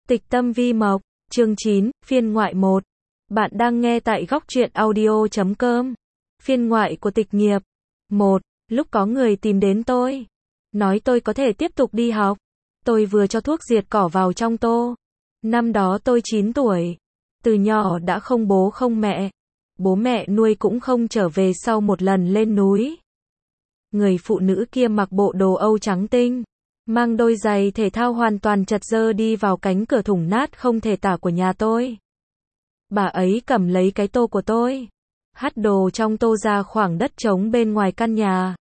Tịch tâm vi mộc, chương 9, phiên ngoại 1. Bạn đang nghe tại góc truyện audio.com. Phiên ngoại của tịch nghiệp. 1. Lúc có người tìm đến tôi, nói tôi có thể tiếp tục đi học. Tôi vừa cho thuốc diệt cỏ vào trong tô. Năm đó tôi 9 tuổi. Từ nhỏ đã không bố không mẹ. Bố mẹ nuôi cũng không trở về sau một lần lên núi. Người phụ nữ kia mặc bộ đồ Âu trắng tinh, mang đôi giày thể thao hoàn toàn chật dơ đi vào cánh cửa thủng nát không thể tả của nhà tôi. Bà ấy cầm lấy cái tô của tôi, hắt đồ trong tô ra khoảng đất trống bên ngoài căn nhà.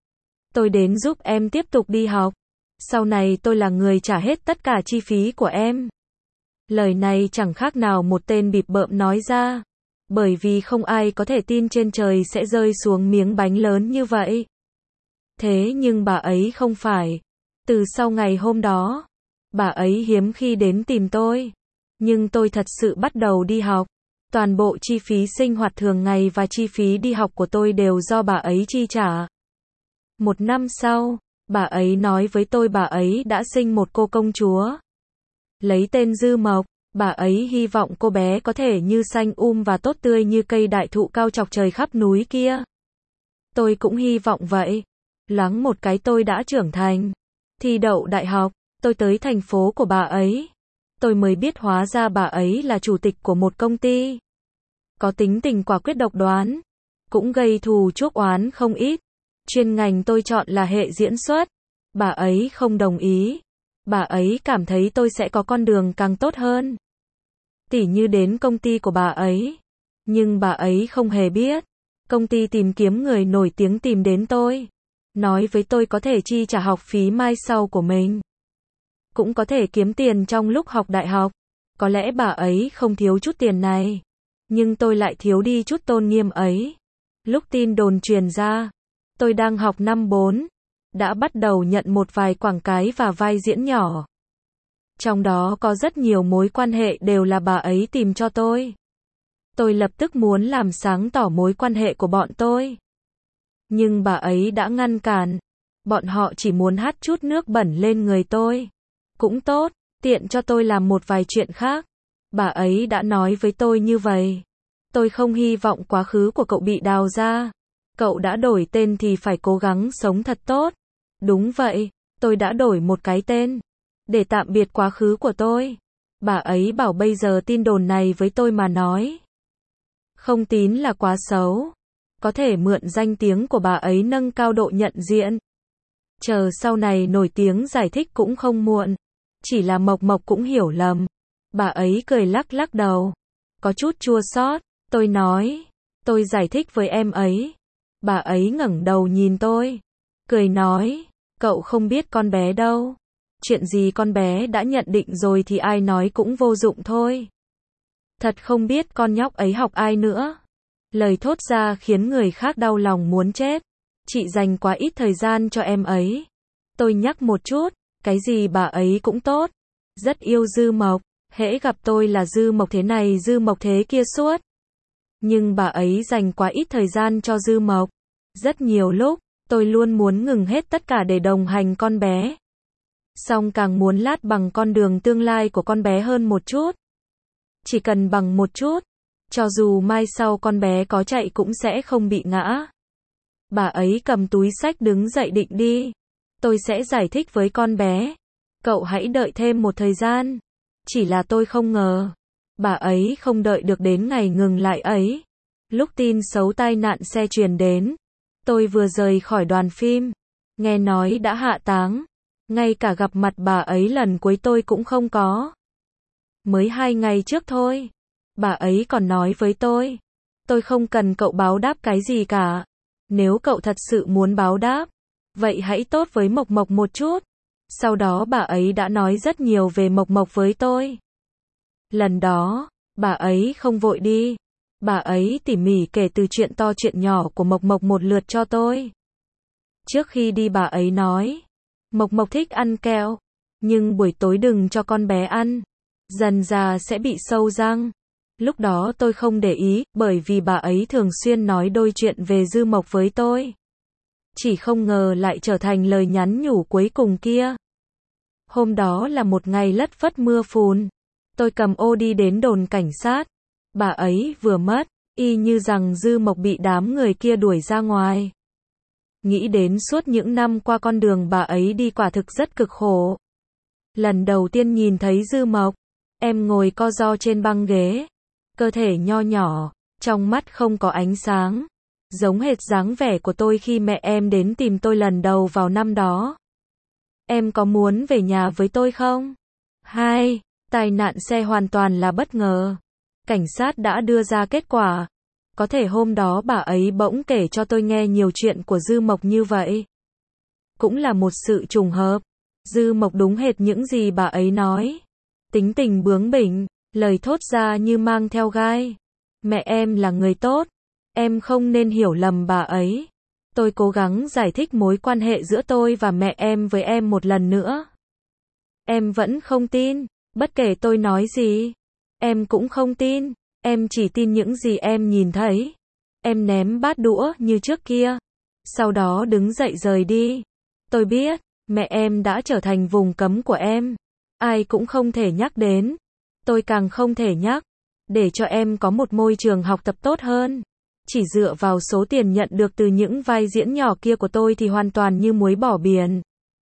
Tôi đến giúp em tiếp tục đi học. Sau này tôi là người trả hết tất cả chi phí của em. Lời này chẳng khác nào một tên bịp bợm nói ra, bởi vì không ai có thể tin trên trời sẽ rơi xuống miếng bánh lớn như vậy. Thế nhưng bà ấy không phải. Từ sau ngày hôm đó, bà ấy hiếm khi đến tìm tôi. Nhưng tôi thật sự bắt đầu đi học. Toàn bộ chi phí sinh hoạt thường ngày và chi phí đi học của tôi đều do bà ấy chi trả. Một năm sau, bà ấy nói với tôi bà ấy đã sinh một cô công chúa. Lấy tên Dư Mộc, bà ấy hy vọng cô bé có thể như xanh và tốt tươi như cây đại thụ cao chọc trời khắp núi kia. Tôi cũng hy vọng vậy. Loáng một cái tôi đã trưởng thành. Thi đậu đại học, tôi tới thành phố của bà ấy. Tôi mới biết hóa ra bà ấy là chủ tịch của một công ty. Có tính tình quả quyết độc đoán, cũng gây thù chuốc oán không ít. Chuyên ngành tôi chọn là hệ diễn xuất. Bà ấy không đồng ý. Bà ấy cảm thấy tôi sẽ có con đường càng tốt hơn. Tỉ như đến công ty của bà ấy. Nhưng bà ấy không hề biết. Công ty tìm kiếm người nổi tiếng tìm đến tôi. Nói với tôi có thể chi trả học phí mai sau của mình. Cũng có thể kiếm tiền trong lúc học đại học. Có lẽ bà ấy không thiếu chút tiền này. Nhưng tôi lại thiếu đi chút tôn nghiêm ấy. Lúc tin đồn truyền ra, tôi đang học năm 4. Đã bắt đầu nhận một vài quảng cáo và vai diễn nhỏ. Trong đó có rất nhiều mối quan hệ đều là bà ấy tìm cho tôi. Tôi lập tức muốn làm sáng tỏ mối quan hệ của bọn tôi. Nhưng bà ấy đã ngăn cản. Bọn họ chỉ muốn hắt chút nước bẩn lên người tôi. Cũng tốt, tiện cho tôi làm một vài chuyện khác. Bà ấy đã nói với tôi như vậy. Tôi không hy vọng quá khứ của cậu bị đào ra. Cậu đã đổi tên thì phải cố gắng sống thật tốt. Đúng vậy, tôi đã đổi một cái tên. Để tạm biệt quá khứ của tôi. Bà ấy bảo bây giờ tin đồn này với tôi mà nói. Không tín là quá xấu. Có thể mượn danh tiếng của bà ấy nâng cao độ nhận diện. Chờ sau này nổi tiếng giải thích cũng không muộn. Chỉ là Mộc Mộc cũng hiểu lầm. Bà ấy cười lắc lắc đầu. Có chút chua xót. Tôi nói. Tôi giải thích với em ấy. Bà ấy ngẩng đầu nhìn tôi. Cười nói. Cậu không biết con bé đâu. Chuyện gì con bé đã nhận định rồi thì ai nói cũng vô dụng thôi. Thật không biết con nhóc ấy học ai nữa. Lời thốt ra khiến người khác đau lòng muốn chết. Chị dành quá ít thời gian cho em ấy. Tôi nhắc một chút. Cái gì bà ấy cũng tốt. Rất yêu Dư Mộc. Hễ gặp tôi là Dư Mộc thế này Dư Mộc thế kia suốt. Nhưng bà ấy dành quá ít thời gian cho Dư Mộc. Rất nhiều lúc, tôi luôn muốn ngừng hết tất cả để đồng hành con bé. Song càng muốn lát bằng con đường tương lai của con bé hơn một chút. Chỉ cần bằng một chút. Cho dù mai sau con bé có chạy cũng sẽ không bị ngã. Bà ấy cầm túi xách đứng dậy định đi. Tôi sẽ giải thích với con bé. Cậu hãy đợi thêm một thời gian. Chỉ là tôi không ngờ. Bà ấy không đợi được đến ngày ngừng lại ấy. Lúc tin xấu tai nạn xe truyền đến. Tôi vừa rời khỏi đoàn phim. Nghe nói đã hạ táng. Ngay cả gặp mặt bà ấy lần cuối tôi cũng không có. Mới 2 ngày trước thôi. Bà ấy còn nói với tôi. Tôi không cần cậu báo đáp cái gì cả. Nếu cậu thật sự muốn báo đáp. Vậy hãy tốt với Mộc Mộc một chút. Sau đó bà ấy đã nói rất nhiều về Mộc Mộc với tôi. Lần đó, bà ấy không vội đi. Bà ấy tỉ mỉ kể từ chuyện to chuyện nhỏ của Mộc Mộc một lượt cho tôi. Trước khi đi bà ấy nói. Mộc Mộc thích ăn kẹo. Nhưng buổi tối đừng cho con bé ăn. Dần già sẽ bị sâu răng. Lúc đó tôi không để ý, bởi vì bà ấy thường xuyên nói đôi chuyện về Dư Mộc với tôi. Chỉ không ngờ lại trở thành lời nhắn nhủ cuối cùng kia. Hôm đó là một ngày lất phất mưa phùn. Tôi cầm ô đi đến đồn cảnh sát. Bà ấy vừa mất, y như rằng Dư Mộc bị đám người kia đuổi ra ngoài. Nghĩ đến suốt những năm qua con đường bà ấy đi quả thực rất cực khổ. Lần đầu tiên nhìn thấy Dư Mộc, em ngồi co ro trên băng ghế, cơ thể nho nhỏ, trong mắt không có ánh sáng, giống hệt dáng vẻ của tôi khi mẹ em đến tìm tôi lần đầu vào năm đó. Em có muốn về nhà với tôi không? 2. Tai nạn xe hoàn toàn là bất ngờ. Cảnh sát đã đưa ra kết quả. Có thể hôm đó bà ấy bỗng kể cho tôi nghe nhiều chuyện của Dư Mộc như vậy. Cũng là một sự trùng hợp. Dư Mộc đúng hệt những gì bà ấy nói. Tính tình bướng bỉnh, lời thốt ra như mang theo gai. Mẹ em là người tốt. Em không nên hiểu lầm bà ấy. Tôi cố gắng giải thích mối quan hệ giữa tôi và mẹ em với em một lần nữa. Em vẫn không tin. Bất kể tôi nói gì, em cũng không tin. Em chỉ tin những gì em nhìn thấy. Em ném bát đũa như trước kia. Sau đó đứng dậy rời đi. Tôi biết, mẹ em đã trở thành vùng cấm của em. Ai cũng không thể nhắc đến. Tôi càng không thể nhắc. Để cho em có một môi trường học tập tốt hơn. Chỉ dựa vào số tiền nhận được từ những vai diễn nhỏ kia của tôi thì hoàn toàn như muối bỏ biển.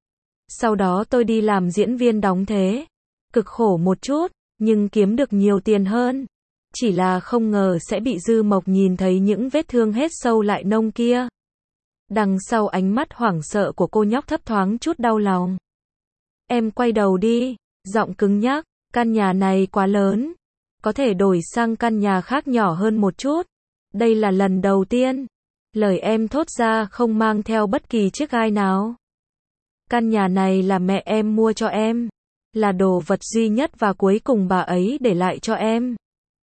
Sau đó tôi đi làm diễn viên đóng thế. Cực khổ một chút, nhưng kiếm được nhiều tiền hơn. Chỉ là không ngờ sẽ bị Dư Mộc nhìn thấy những vết thương hết sâu lại nông kia. Đằng sau ánh mắt hoảng sợ của cô nhóc thấp thoáng chút đau lòng. Em quay đầu đi, giọng cứng nhắc, căn nhà này quá lớn. Có thể đổi sang căn nhà khác nhỏ hơn một chút. Đây là lần đầu tiên. Lời em thốt ra không mang theo bất kỳ chiếc gai nào. Căn nhà này là mẹ em mua cho em. Là đồ vật duy nhất và cuối cùng bà ấy để lại cho em.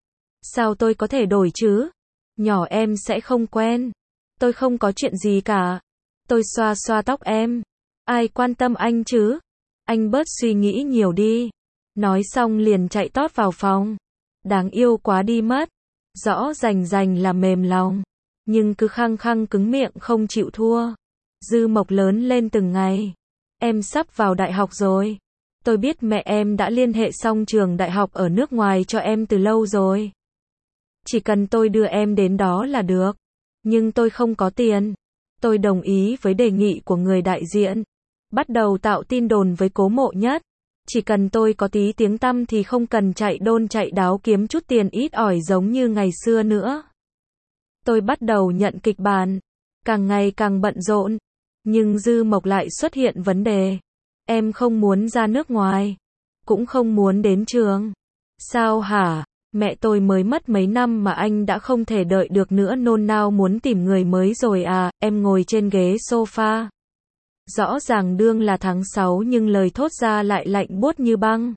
Sao tôi có thể đổi chứ? Nhỏ em sẽ không quen. Tôi không có chuyện gì cả. Tôi xoa xoa tóc em. Ai quan tâm anh chứ? Anh bớt suy nghĩ nhiều đi. Nói xong liền chạy tót vào phòng. Đáng yêu quá đi mất. Rõ rành là mềm lòng. Nhưng cứ khăng khăng cứng miệng không chịu thua. Dư Mộc lớn lên từng ngày. Em sắp vào đại học rồi. Tôi biết mẹ em đã liên hệ xong trường đại học ở nước ngoài cho em từ lâu rồi. Chỉ cần tôi đưa em đến đó là được. Nhưng tôi không có tiền. Tôi đồng ý với đề nghị của người đại diện. Bắt đầu tạo tin đồn với Cố Mộ Nhất. Chỉ cần tôi có tí tiếng tăm thì không cần chạy đôn chạy đáo kiếm chút tiền ít ỏi giống như ngày xưa nữa. Tôi bắt đầu nhận kịch bản. Càng ngày càng bận rộn. Nhưng Dư Mộc lại xuất hiện vấn đề. Em không muốn ra nước ngoài. Cũng không muốn đến trường. Sao hả? Mẹ tôi mới mất mấy năm mà anh đã không thể đợi được nữa nôn nao muốn tìm người mới rồi à? Em ngồi trên ghế sofa. Rõ ràng đương là tháng 6 nhưng lời thốt ra lại lạnh buốt như băng.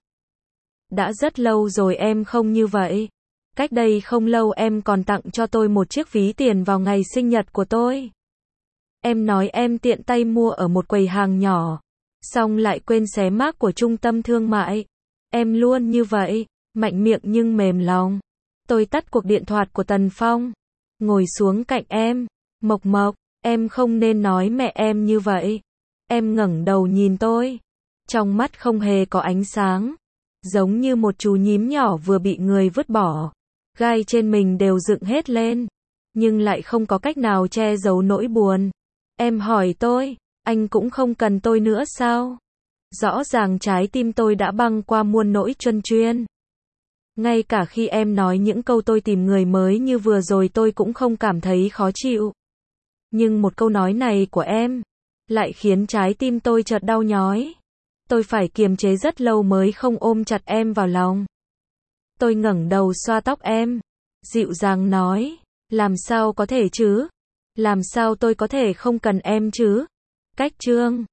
Đã rất lâu rồi em không như vậy. Cách đây không lâu em còn tặng cho tôi một chiếc ví tiền vào ngày sinh nhật của tôi. Em nói em tiện tay mua ở một quầy hàng nhỏ. Xong lại quên xé mác của trung tâm thương mại. Em luôn như vậy, mạnh miệng nhưng mềm lòng. Tôi tắt cuộc điện thoại của Tần Phong. Ngồi xuống cạnh em. Mộc Mộc, em không nên nói mẹ em như vậy. Em ngẩng đầu nhìn tôi. Trong mắt không hề có ánh sáng. Giống như một chú nhím nhỏ vừa bị người vứt bỏ. Gai trên mình đều dựng hết lên. Nhưng lại không có cách nào che giấu nỗi buồn. Em hỏi tôi, anh cũng không cần tôi nữa sao? Rõ ràng trái tim tôi đã băng qua muôn nỗi truân chuyên. Ngay cả khi em nói những câu tôi tìm người mới như vừa rồi tôi cũng không cảm thấy khó chịu. Nhưng một câu nói này của em lại khiến trái tim tôi chợt đau nhói. Tôi phải kiềm chế rất lâu mới không ôm chặt em vào lòng. Tôi ngẩng đầu xoa tóc em, dịu dàng nói, làm sao có thể chứ? Làm sao tôi có thể không cần em chứ? Cách Trương